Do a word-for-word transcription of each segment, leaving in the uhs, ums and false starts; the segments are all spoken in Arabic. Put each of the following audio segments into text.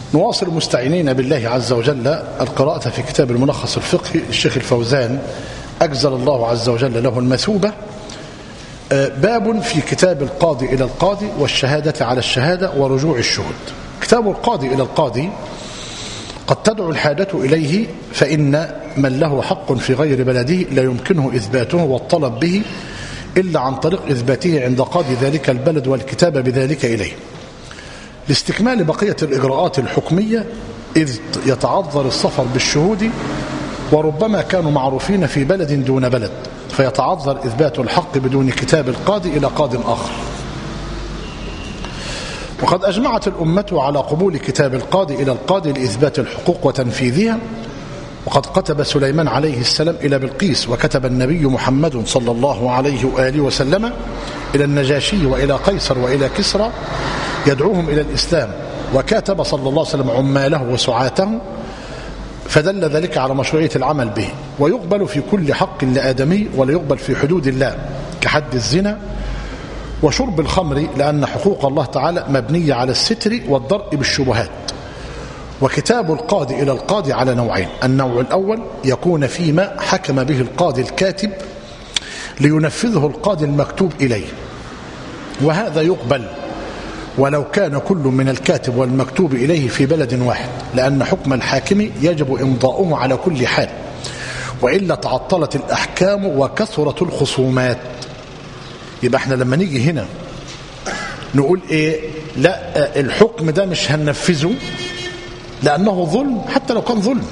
نواصل مستعينين بالله عز وجل القراءة في كتاب الملخص الفقهي للشيخ الفوزان أجزل الله عز وجل له المثوبة. باب في كتاب القاضي إلى القاضي والشهادة على الشهادة ورجوع الشهود. كتاب القاضي إلى القاضي قد تدعو الحاجة إليه، فإن من له حق في غير بلده لا يمكنه إثباته والطلب به إلا عن طريق إثباته عند قاضي ذلك البلد والكتاب بذلك إليه لاستكمال بقية الإجراءات الحكمية، إذ يتعذر السفر بالشهود وربما كانوا معروفين في بلد دون بلد، فيتعذر إثبات الحق بدون كتاب القاضي إلى قاض آخر. وقد أجمعت الأمة على قبول كتاب القاضي إلى القاضي لإثبات الحقوق وتنفيذها. وقد كتب سليمان عليه السلام إلى بلقيس، وكتب النبي محمد صلى الله عليه وآله وسلم إلى النجاشي وإلى قيصر وإلى كسرى يدعوهم إلى الإسلام، وكاتب صلى الله عليه وسلم عماله وسعاته، فدل ذلك على مشروعية العمل به. ويقبل في كل حق لآدمي ولا يقبل في حدود الله كحد الزنا وشرب الخمر، لأن حقوق الله تعالى مبنية على الستر والضرء بالشبهات. وكتاب القاضي إلى القاضي على نوعين: النوع الأول يكون فيما حكم به القاضي الكاتب لينفذه القاضي المكتوب إليه، وهذا يقبل ولو كان كل من الكاتب والمكتوب إليه في بلد واحد، لأن حكم الحاكم يجب إمضاؤه على كل حال، وإلا تعطلت الأحكام وكثرت الخصومات. يبقى احنا لما نيجي هنا نقول ايه؟ لا، الحكم ده مش هننفذه لأنه ظلم، حتى لو كان ظلم،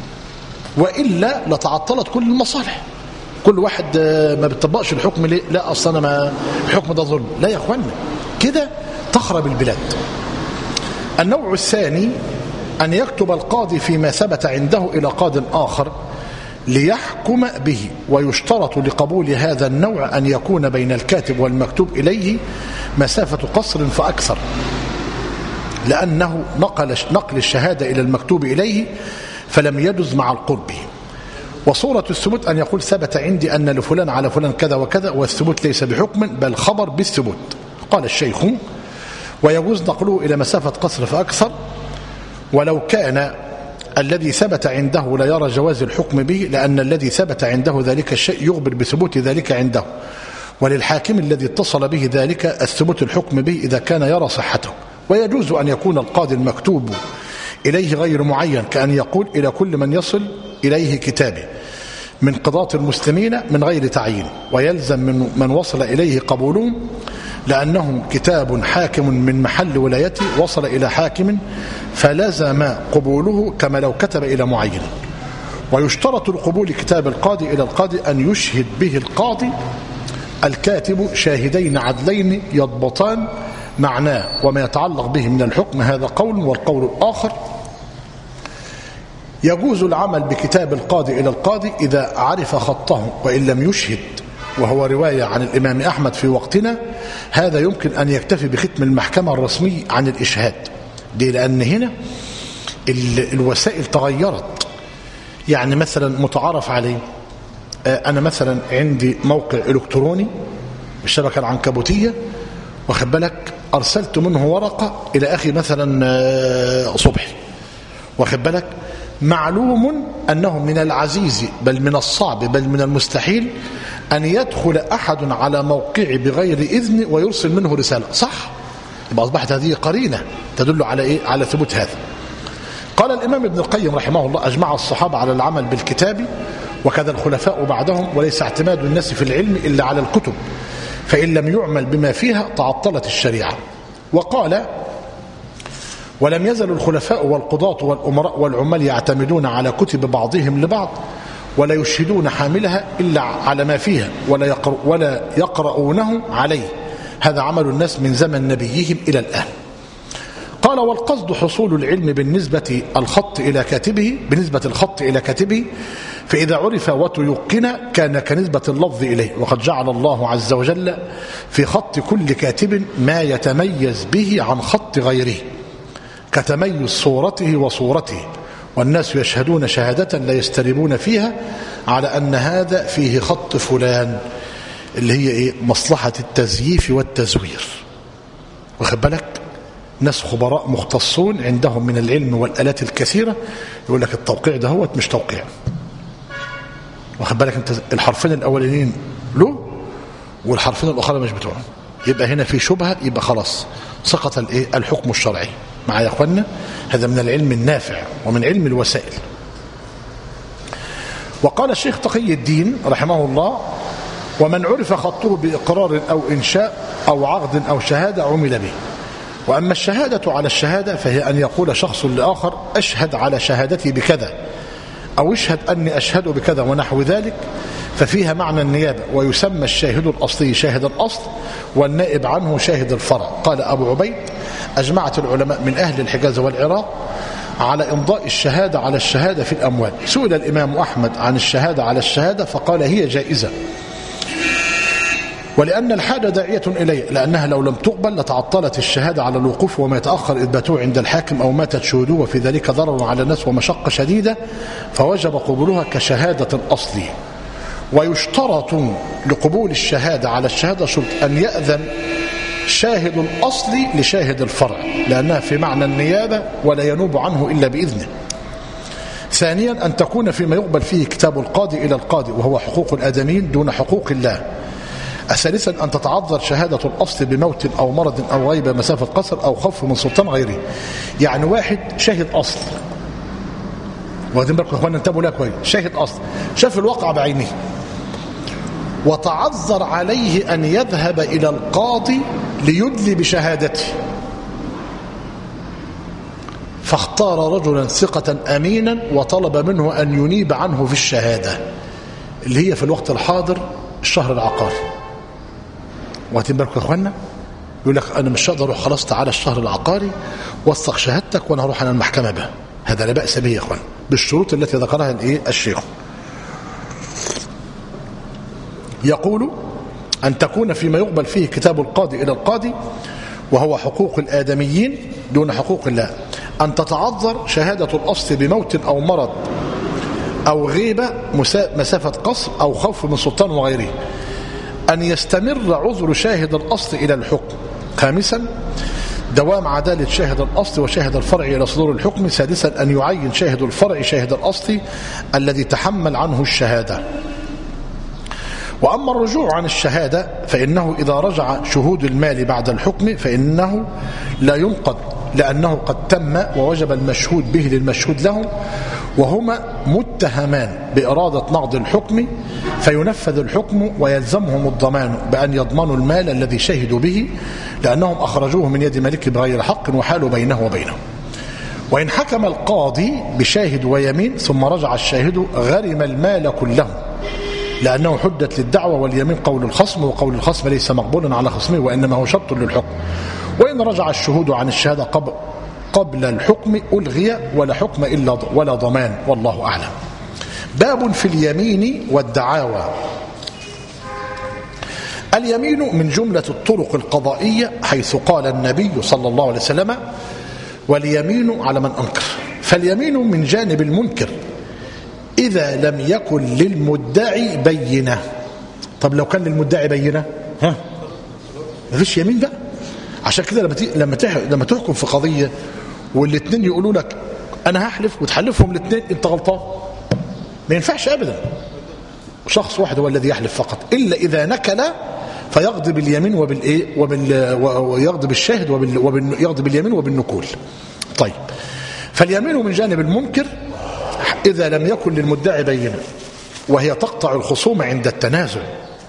وإلا لتعطلت كل المصالح. كل واحد ما بيطبقش الحكم ليه؟ لا أصلا أنا ما الحكم ده ظلم. لا يا أخوانا، كده تخرب البلاد. النوع الثاني أن يكتب القاضي فيما ثبت عنده إلى قاض آخر ليحكم به، ويشترط لقبول هذا النوع أن يكون بين الكاتب والمكتوب إليه مسافة قصر فأكثر، لأنه نقل نقل الشهادة إلى المكتوب إليه فلم يجز مع القرب. وصورة الثبوت أن يقول ثبت عندي أن لفلان على فلان كذا وكذا، والثبوت ليس بحكم بل خبر بالثبوت. قال الشيخ: ويجوز نقله إلى مسافة قصر فأكثر، ولو كان الذي ثبت عنده لا يرى جواز الحكم به، لأن الذي ثبت عنده ذلك الشيء يخبر بثبوت ذلك عنده، وللحاكم الذي اتصل به ذلك الثبوت الحكم به إذا كان يرى صحته. ويجوز أن يكون القاضي المكتوب إليه غير معين، كأن يقول إلى كل من يصل إليه كتابه من قضاة المسلمين من غير تعيين، ويلزم من من وصل إليه قبوله، لأنه كتاب حاكم من محل ولايته وصل إلى حاكم فلزم قبوله كما لو كتب إلى معين. ويشترط لقبول كتاب القاضي إلى القاضي أن يشهد به القاضي الكاتب شاهدين عدلين يضبطان معناه وما يتعلق به من الحكم. هذا قول. والقول الآخر: يجوز العمل بكتاب القاضي إلى القاضي إذا عرف خطه وإن لم يشهد، وهو رواية عن الإمام أحمد في وقتنا. هذا يمكن أن يكتفي بختم المحكمة الرسمي عن الإشهاد. دي لأن هنا الوسائل تغيرت. يعني مثلا متعارف عليه، أنا مثلا عندي موقع إلكتروني بالشبكة العنكبوتية، واخد بالك، أرسلت منه ورقة إلى أخي مثلا صبحي، واخد بالك، معلوم أنه من العزيز بل من الصعب بل من المستحيل أن يدخل أحد على موقعي بغير إذن ويرسل منه رسالة، صح؟ يبقى أصبحت هذه قرينة تدل على إيه؟ على ثبوت هذا. قال الإمام ابن القيم رحمه الله: أجمع الصحابة على العمل بالكتاب وكذا الخلفاء بعدهم، وليس اعتماد الناس في العلم إلا على الكتب، فإن لم يعمل بما فيها تعطلت الشريعة. وقال: ولم يزل الخلفاء والقضاة والأمراء والعمال يعتمدون على كتب بعضهم لبعض، ولا يشهدون حاملها إلا على ما فيها، ولا, يقرؤ ولا يقرؤونه عليه. هذا عمل الناس من زمن نبيهم إلى الآن. قال: والقصد حصول العلم بالنسبة الخط إلى كاتبه بالنسبة الخط إلى كاتبه، فإذا عرف وتيقن كان كنسبة اللفظ إليه. وقد جعل الله عز وجل في خط كل كاتب ما يتميز به عن خط غيره، كتميز صورته وصورته، والناس يشهدون شهادة لا يستريبون فيها على أن هذا فيه خط فلان، اللي هي إيه؟ مصلحة التزييف والتزوير. واخد بالك؟ ناس خبراء مختصون عندهم من العلم والآلات الكثيرة، يقول لك التوقيع ده هو مش توقيع، واخد بالك انت، الحرفين الأولانيين له والحرفين الأخرى مش بتوعه، يبقى هنا في شبهة، يبقى خلاص سقط الايه الحكم الشرعي. معايا يا اخوانا؟ هذا من العلم النافع ومن علم الوسائل. وقال الشيخ تقي الدين رحمه الله: ومن عرف خطه بإقرار أو إنشاء أو عقد أو شهادة عمل به. وأما الشهادة على الشهادة فهي أن يقول شخص لآخر: أشهد على شهادتي بكذا، أو اشهد أني أشهد بكذا ونحو ذلك، ففيها معنى النيابة، ويسمى الشاهد الأصلي شاهد الأصل، والنائب عنه شاهد الفرع. قال أبو عبيد: أجمعت العلماء من أهل الحجاز والعراق على إمضاء الشهادة على الشهادة في الأموال. سئل الإمام أحمد عن الشهادة على الشهادة فقال: هي جائزة، ولأن الحاجة داعية إليه، لأنها لو لم تقبل لتعطلت الشهادة على الوقوف وما يتأخر إثباته عند الحاكم، أو ماتت شهوده وفي ذلك ضرر على الناس ومشقة شديدة، فوجب قبولها كشهادة الأصل. ويشترط لقبول الشهادة على الشهادة شرط: أن يأذن شاهد الأصل لشاهد الفرع، لأنها في معنى النيابة ولا ينوب عنه إلا بإذنه. ثانيا أن تكون فيما يقبل فيه كتاب القاضي إلى القاضي، وهو حقوق الآدميين دون حقوق الله. ثالثا أن تتعذر شهادة الأصل بموت أو مرض أو غيبة مسافة قصر أو خوف من سلطان غيره. يعني واحد شاهد أصل، واخدين بالكم يا اخوانا، انتبهوا لها كويس، شاهد أصل شاف الواقع بعينه، وتعذر عليه أن يذهب إلى القاضي ليدلي بشهادته، فاختار رجلا ثقة أمينا وطلب منه أن ينيب عنه في الشهادة، اللي هي في الوقت الحاضر الشهر العقاري. واخدين بالكم يا اخوانا؟ يقول لك انا مش هقدر اروح، خلاص تعالى الشهر العقاري وثق شهادتك وانا هروح على المحكمه بها. هذا لا باس به يا اخوانا، بالشروط التي ذكرها الايه الشيخ. يقول: ان تكون فيما يقبل فيه كتاب القاضي الى القاضي، وهو حقوق الادميين دون حقوق الله. ان تتعذر شهاده الاصل بموت او مرض او غيبه مسافه قصر او خوف من سلطان وغيره. أن يستمر عذر شاهد الأصل إلى الحكم. خامسا دوام عدالة شاهد الأصل وشاهد الفرع إلى صدور الحكم. سادسا أن يعين شاهد الفرع شاهد الأصل الذي تحمل عنه الشهادة. وأما الرجوع عن الشهادة فإنه إذا رجع شهود المال بعد الحكم فإنه لا ينقض، لأنه قد تم ووجب المشهود به للمشهود له، وهما متهمان بإرادة نقض الحكم، فينفذ الحكم ويلزمهم الضمان بأن يضمنوا المال الذي شهدوا به، لأنهم أخرجوه من يد ملك بغير حق وحالوا بينه وبينه. وإن حكم القاضي بشاهد ويمين ثم رجع الشاهد غرم المال كله، لأنه حدت للدعوة، واليمين قول الخصم، وقول الخصم ليس مقبولا على خصمه وإنما هو شرط للحكم. وإن رجع الشهود عن الشهادة قبل قبل الحكم ألغي، ولا حكم إلا ولا ضمان، والله أعلم. باب في اليمين والدعاوى. اليمين من جملة الطرق القضائية، حيث قال النبي صلى الله عليه وسلم: واليمين على من أنكر. فاليمين من جانب المنكر إذا لم يكن للمدعي بينة. طب لو كان للمدعي بينة ها مفيش يمين بقى. عشان كده لما لما لما تحكم في قضية والاثنين يقولوا لك أنا هحلف، وتحلفهم الاثنين أنت غلطان، ما ينفعش أبدا. شخص واحد هو الذي يحلف فقط، إلا إذا نكل فيقضي باليمين وبالايه وبال ويقضي بالشاهد وبال وبال يقضي باليمين وبالنكول. طيب، فاليمين من جانب المنكر إذا لم يكن للمدعي بينة، وهي تقطع الخصوم عند التنازع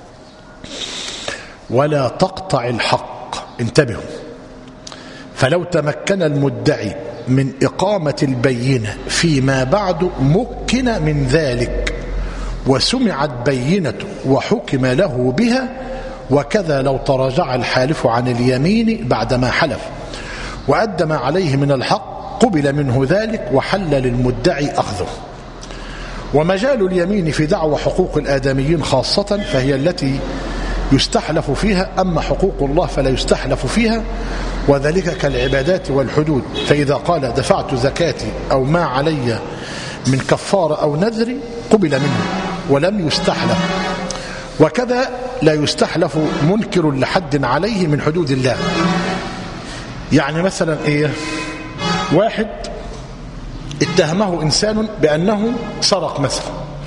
ولا تقطع الحق. انتبهوا، فلو تمكن المدعي من إقامة البينة فيما بعد مكن من ذلك وسمعت بينته وحكم له بها، وكذا لو تراجع الحالف عن اليمين بعدما حلف وأدى ما عليه من الحق قبل منه ذلك وحل للمدعي أخذه. ومجال اليمين في دعوى حقوق الآدميين خاصة فهي التي يستحلف فيها، أما حقوق الله فلا يستحلف فيها، وذلك كالعبادات والحدود. فإذا قال دفعت زكاتي أو ما علي من كفارة أو نذر قبل منه ولم يستحلف. وكذا لا يستحلف منكر لحد عليه من حدود الله، يعني مثلا ايه؟ واحد اتهمه انسان بانه سرق مثلا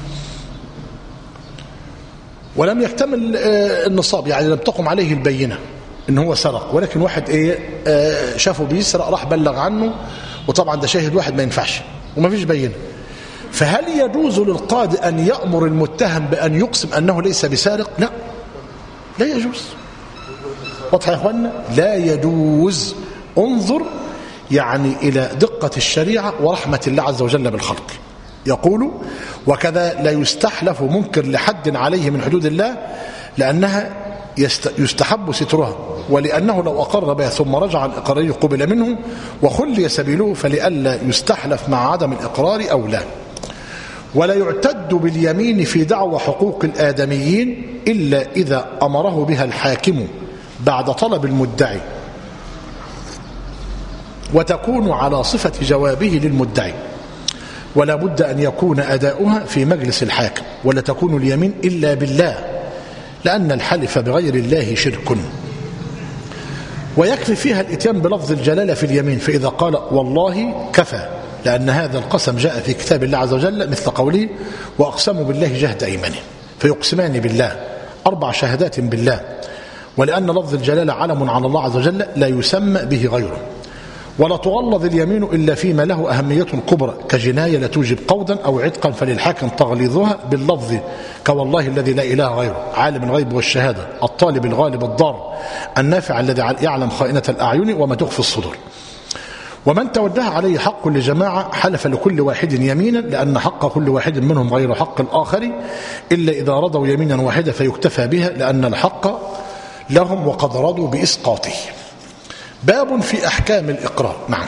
ولم يكتمل النصاب، يعني لم تقم عليه البينه ان هو سرق، ولكن واحد ايه شافه بيسرق راح بلغ عنه، وطبعا ده شاهد واحد ما ينفعش وما فيش بينه. فهل يجوز للقاضي ان يأمر المتهم بان يقسم انه ليس بسارق؟ لا، لا يجوز. واضح يا اخوانا؟ لا يجوز. انظر يعني الى دقة الشريعة ورحمة الله عز وجل بالخلق. يقول: وكذا لا يستحلف منكر لحد عليه من حدود الله لأنها يستحب سترها، ولأنه لو أقر بها ثم رجع عن إقراره قبل منه وخلي سبيله، فلئلا يستحلف مع عدم الإقرار أو لا. ولا يعتد باليمين في دعوى حقوق الآدميين إلا إذا أمره بها الحاكم بعد طلب المدعي، وتكون على صفة جوابه للمدعي، ولا بد أن يكون أداؤها في مجلس الحاكم، ولا تكون اليمين إلا بالله لأن الحلف بغير الله شرك. ويكفي فيها الاتيان بلفظ الجلالة في اليمين، فإذا قال والله كفى، لأن هذا القسم جاء في كتاب الله عز وجل مثل قوله: وأقسموا بالله جهد أيمانه، فيقسمان بالله أربع شهادات بالله، ولأن لفظ الجلالة علم على الله عز وجل لا يسمى به غيره. ولا تغلظ اليمين إلا فيما له أهمية كبرى كجناية لا توجب قودا أو عتقا، فللحاكم تغليظها باللفظ كوالله الذي لا إله غيره، عالم الغيب والشهادة، الطالب الغالب الضار، النافع الذي يعلم خائنة الأعين وما تخفي الصدور. ومن توجه عليه حق لجماعة حلف لكل واحد يمينا، لأن حق كل واحد منهم غير حق الآخر، إلا إذا رضوا يمينا واحدة فيكتفى بها، لأن الحق لهم وقد رضوا بإسقاطه. باب في أحكام الإقرار. نعم.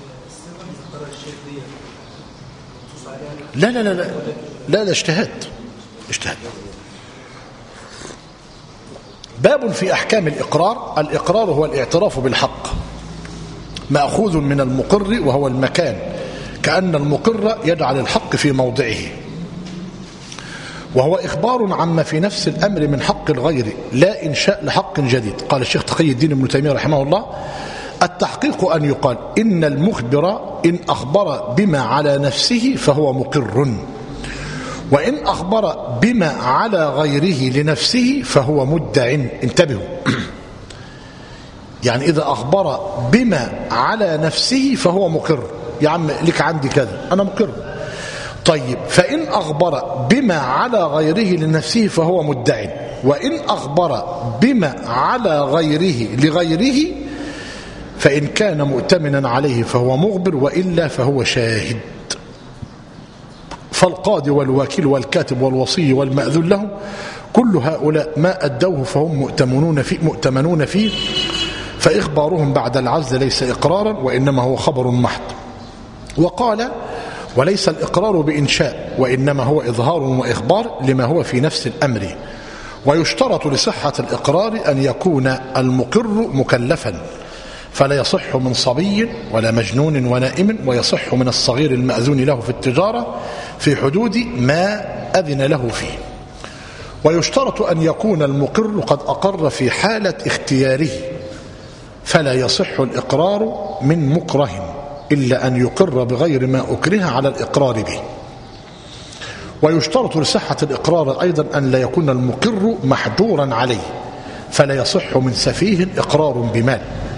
لا لا لا لا لا, لا اجتهاد اجتهاد. باب في أحكام الإقرار. الإقرار هو الاعتراف بالحق، مأخوذ من المقر وهو المكان، كأن المقر يجعل الحق في موضعه، وهو إخبار عما في نفس الأمر من حق الغير، لا إنشاء لحق جديد. قال الشيخ تقي الدين ابن تيمية رحمه الله: التحقيق أن يقال إن المخبر إن أخبر بما على نفسه فهو مقر، وإن أخبر بما على غيره لنفسه فهو مدع. انتبهوا، يعني إذا أخبر بما على نفسه فهو مقر، يا عم لك عندي كذا أنا مقر. طيب، فإن أخبر بما على غيره لنفسه فهو مدع، وإن أخبر بما على غيره لغيره فإن كان مؤتمنا عليه فهو مخبر، وإلا فهو شاهد. فالقاضي والوكيل والكاتب والوصي والمأذون له كل هؤلاء ما أدوه فهم مؤتمنون فيه, مؤتمنون فيه فإخبارهم بعد العزل ليس إقرارا وإنما هو خبر محض. وقال: وليس الإقرار بإنشاء، وإنما هو إظهار وإخبار لما هو في نفس الأمر. ويشترط لصحة الإقرار أن يكون المقر مكلفا، فلا يصح من صبي ولا مجنون ونائم، ويصح من الصغير المأذون له في التجارة في حدود ما أذن له فيه. ويشترط أن يكون المقر قد أقر في حالة اختياره، فلا يصح الإقرار من مكره إلا أن يقر بغير ما أكره على الإقرار به. ويشترط لصحة الإقرار أيضا أن لا يكون المقر محجورا عليه، فلا يصح من سفيه إقرار بمال.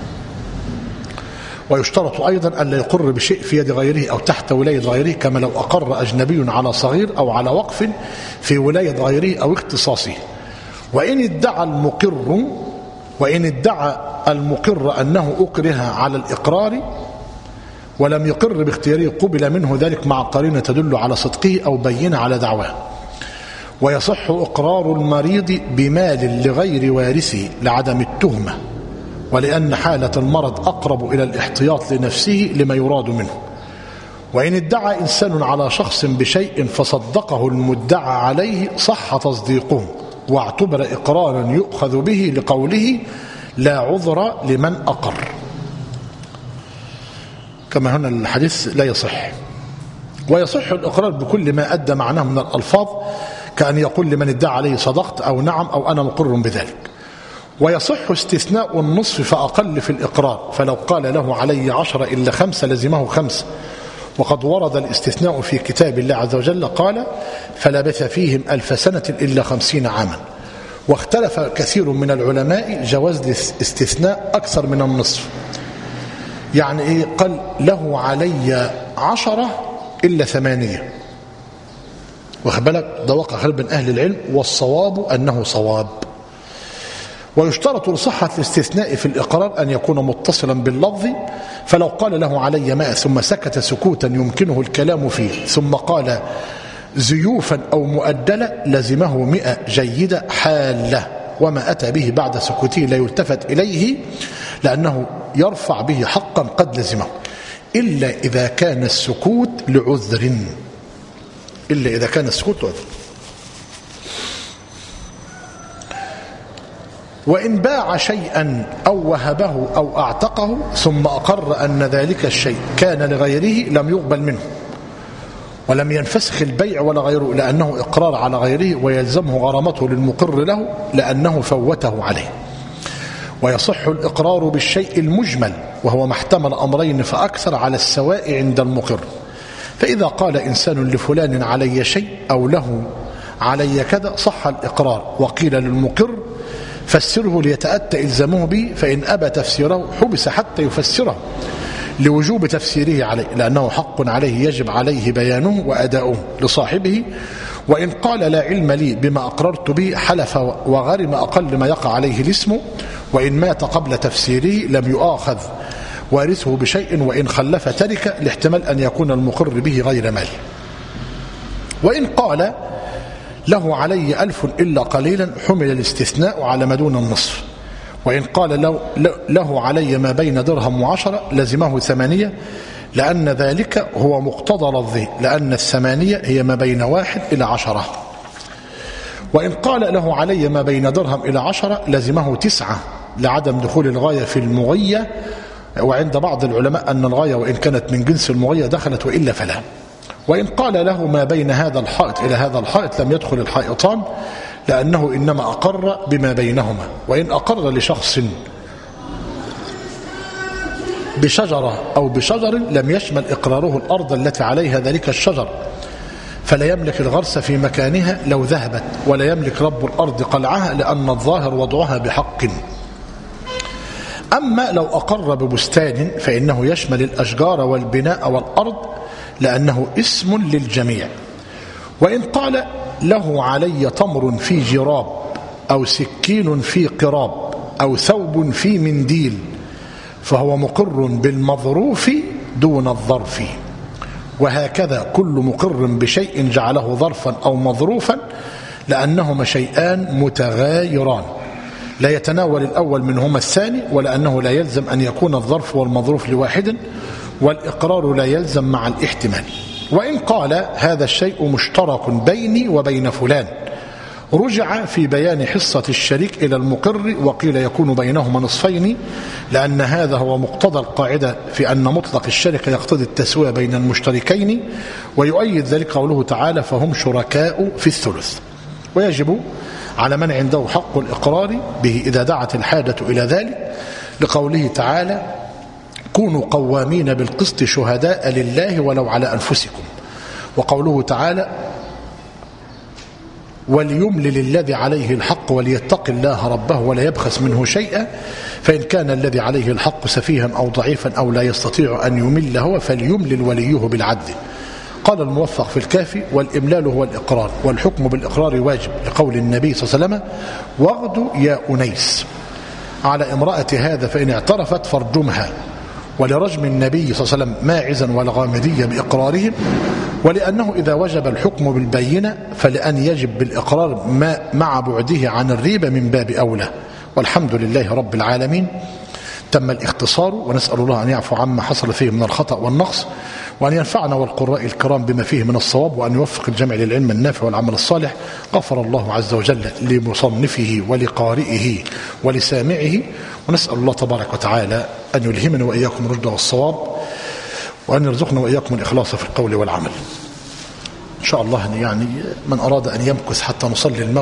ويشترط أيضا أن لا يقر بشيء في يد غيره أو تحت ولاية غيره، كما لو أقر أجنبي على صغير أو على وقف في ولاية غيره أو اختصاصه. وإن ادعى المقر وإن ادعى المقر أنه أكره على الإقرار ولم يقر باختياره قبل منه ذلك مع قرينة تدل على صدقه أو بينة على دعواه. ويصح إقرار المريض بمال لغير وارثه لعدم التهمة، ولأن حالة المرض أقرب إلى الاحتياط لنفسه لما يراد منه. وإن ادعى إنسان على شخص بشيء فصدقه المدعى عليه صح تصديقه، واعتبر إقرارا يؤخذ به لقوله لا عذر لمن أقر، كما هنا الحديث لا يصح. ويصح الإقرار بكل ما أدى معناه من الألفاظ، كأن يقول لمن ادعى عليه صدقت أو نعم أو أنا مقر بذلك. ويصح استثناء النصف فأقل في الإقرار، فلو قال له علي عشرة إلا خمسة لزمه خمسة. وقد ورد الاستثناء في كتاب الله عز وجل، قال فلبث فيهم ألف سنة إلا خمسين عاما. واختلف كثير من العلماء جواز الاستثناء أكثر من النصف. يعني إيه؟ قال له علي عشرة إلا ثمانية، وخبالك ده وقع خلف من أهل العلم، والصواب أنه صواب. ويشترط لصحة الاستثناء في الإقرار أن يكون متصلا باللفظ، فلو قال له علي ماء ثم سكت سكوتا يمكنه الكلام فيه ثم قال زيوفا أو مؤدلة لزمه مئة جيدة حالة، وما أتى به بعد سكوته لا يلتفت إليه لأنه يرفع به حقا قد لزمه، إلا إذا كان السكوت لعذر إلا إذا كان السكوت لعذر. وإن باع شيئا أو وهبه أو أعتقه ثم أقر أن ذلك الشيء كان لغيره لم يقبل منه، ولم ينفسخ البيع ولا غيره، لأنه إقرار على غيره ويلزمه غرامته للمقر له لأنه فوته عليه. ويصح الإقرار بالشيء المجمل، وهو ما احتمل أمرين فأكثر على السواء عند المقر. فإذا قال إنسان لفلان علي شيء أو له علي كذا صح الإقرار، وقيل للمقر فسره ليتأتى إلزامه به، فإن أبى تفسيره حبس حتى يفسره لوجوب تفسيره عليه، لأنه حق عليه يجب عليه بيانه وأداؤه لصاحبه. وإن قال لا علم لي بما أقررت به حلف وغرم أقل ما يقع عليه الاسم. وإن مات قبل تفسيره لم يؤاخذ وارثه بشيء، وإن خلف ترك لاحتمال أن يكون المقر به غير مال. وإن قال له علي ألف إلا قليلا حمل الاستثناء على ما دون النصف. وإن قال له, له علي ما بين درهم وعشرة لزمه ثمانية، لأن ذلك هو مقتضى لفظه، لأن الثمانية هي ما بين واحد إلى عشرة. وإن قال له علي ما بين درهم إلى عشرة لزمه تسعة، لعدم دخول الغاية في المغية، وعند بعض العلماء أن الغاية وإن كانت من جنس المغية دخلت وإلا فلا. وإن قال له ما بين هذا الحائط إلى هذا الحائط لم يدخل الحائطان، لأنه إنما أقر بما بينهما. وإن أقر لشخص بشجرة أو بشجر لم يشمل إقراره الأرض التي عليها ذلك الشجر، فلا يملك الغرس في مكانها لو ذهبت، ولا يملك رب الأرض قلعها، لأن الظاهر وضعها بحق. أما لو أقر ببستان فإنه يشمل الأشجار والبناء والأرض، لأنه اسم للجميع. وإن قال له علي تمر في جراب أو سكين في قراب أو ثوب في منديل، فهو مقر بالمظروف دون الظرف. وهكذا كل مقر بشيء جعله ظرفا أو مظروفا، لأنهما شيئان متغايران لا يتناول الأول منهما الثاني، ولأنه لا يلزم أن يكون الظرف والمظروف لواحد، والإقرار لا يلزم مع الاحتمال. وإن قال هذا الشيء مشترك بيني وبين فلان، رجع في بيان حصة الشريك إلى المقر، وقيل يكون بينهما نصفين، لأن هذا هو مقتضى القاعدة في أن مطلق الشركة يقتضي التسوية بين المشتركين، ويؤيد ذلك قوله تعالى فهم شركاء في الثلث. ويجب على من عنده حق الإقرار به إذا دعت الحاجة إلى ذلك، لقوله تعالى كونوا قوامين بالقسط شهداء لله ولو على أنفسكم. وقوله تعالى وليملل الذي عليه الحق وليتق الله ربه ولا يبخس منه شيئا، فإن كان الذي عليه الحق سفيها أو ضعيفا أو لا يستطيع أن يمل هو فليملل وليه بالعدل. قال الموفق في الكافي والإملال هو الإقرار، والحكم بالإقرار واجب، لقول النبي صلى الله عليه وسلم واغدوا يا أنيس على امرأة هذا فإن اعترفت فارجمها. ولرجم النبي صلى الله عليه وسلم ماعزا والغامدية بإقرارهم، ولأنه إذا وجب الحكم بالبينة فلأن يجب بالإقرار ما مع بعده عن الريبة من باب أولى. والحمد لله رب العالمين. تم الاختصار، ونسأل الله أن يعفو عما حصل فيه من الخطأ والنقص، وأن ينفعنا والقراء الكرام بما فيه من الصواب، وأن يوفق الجمع للعلم النافع والعمل الصالح. غفر الله عز وجل لمصنفه ولقارئه ولسامعه، ونسأل الله تبارك وتعالى أن يلهمنا وإياكم الرشد والصواب، وأن يرزقنا وإياكم الإخلاص في القول والعمل. إن شاء الله يعني من أراد أن يمكث حتى نصلي المغرب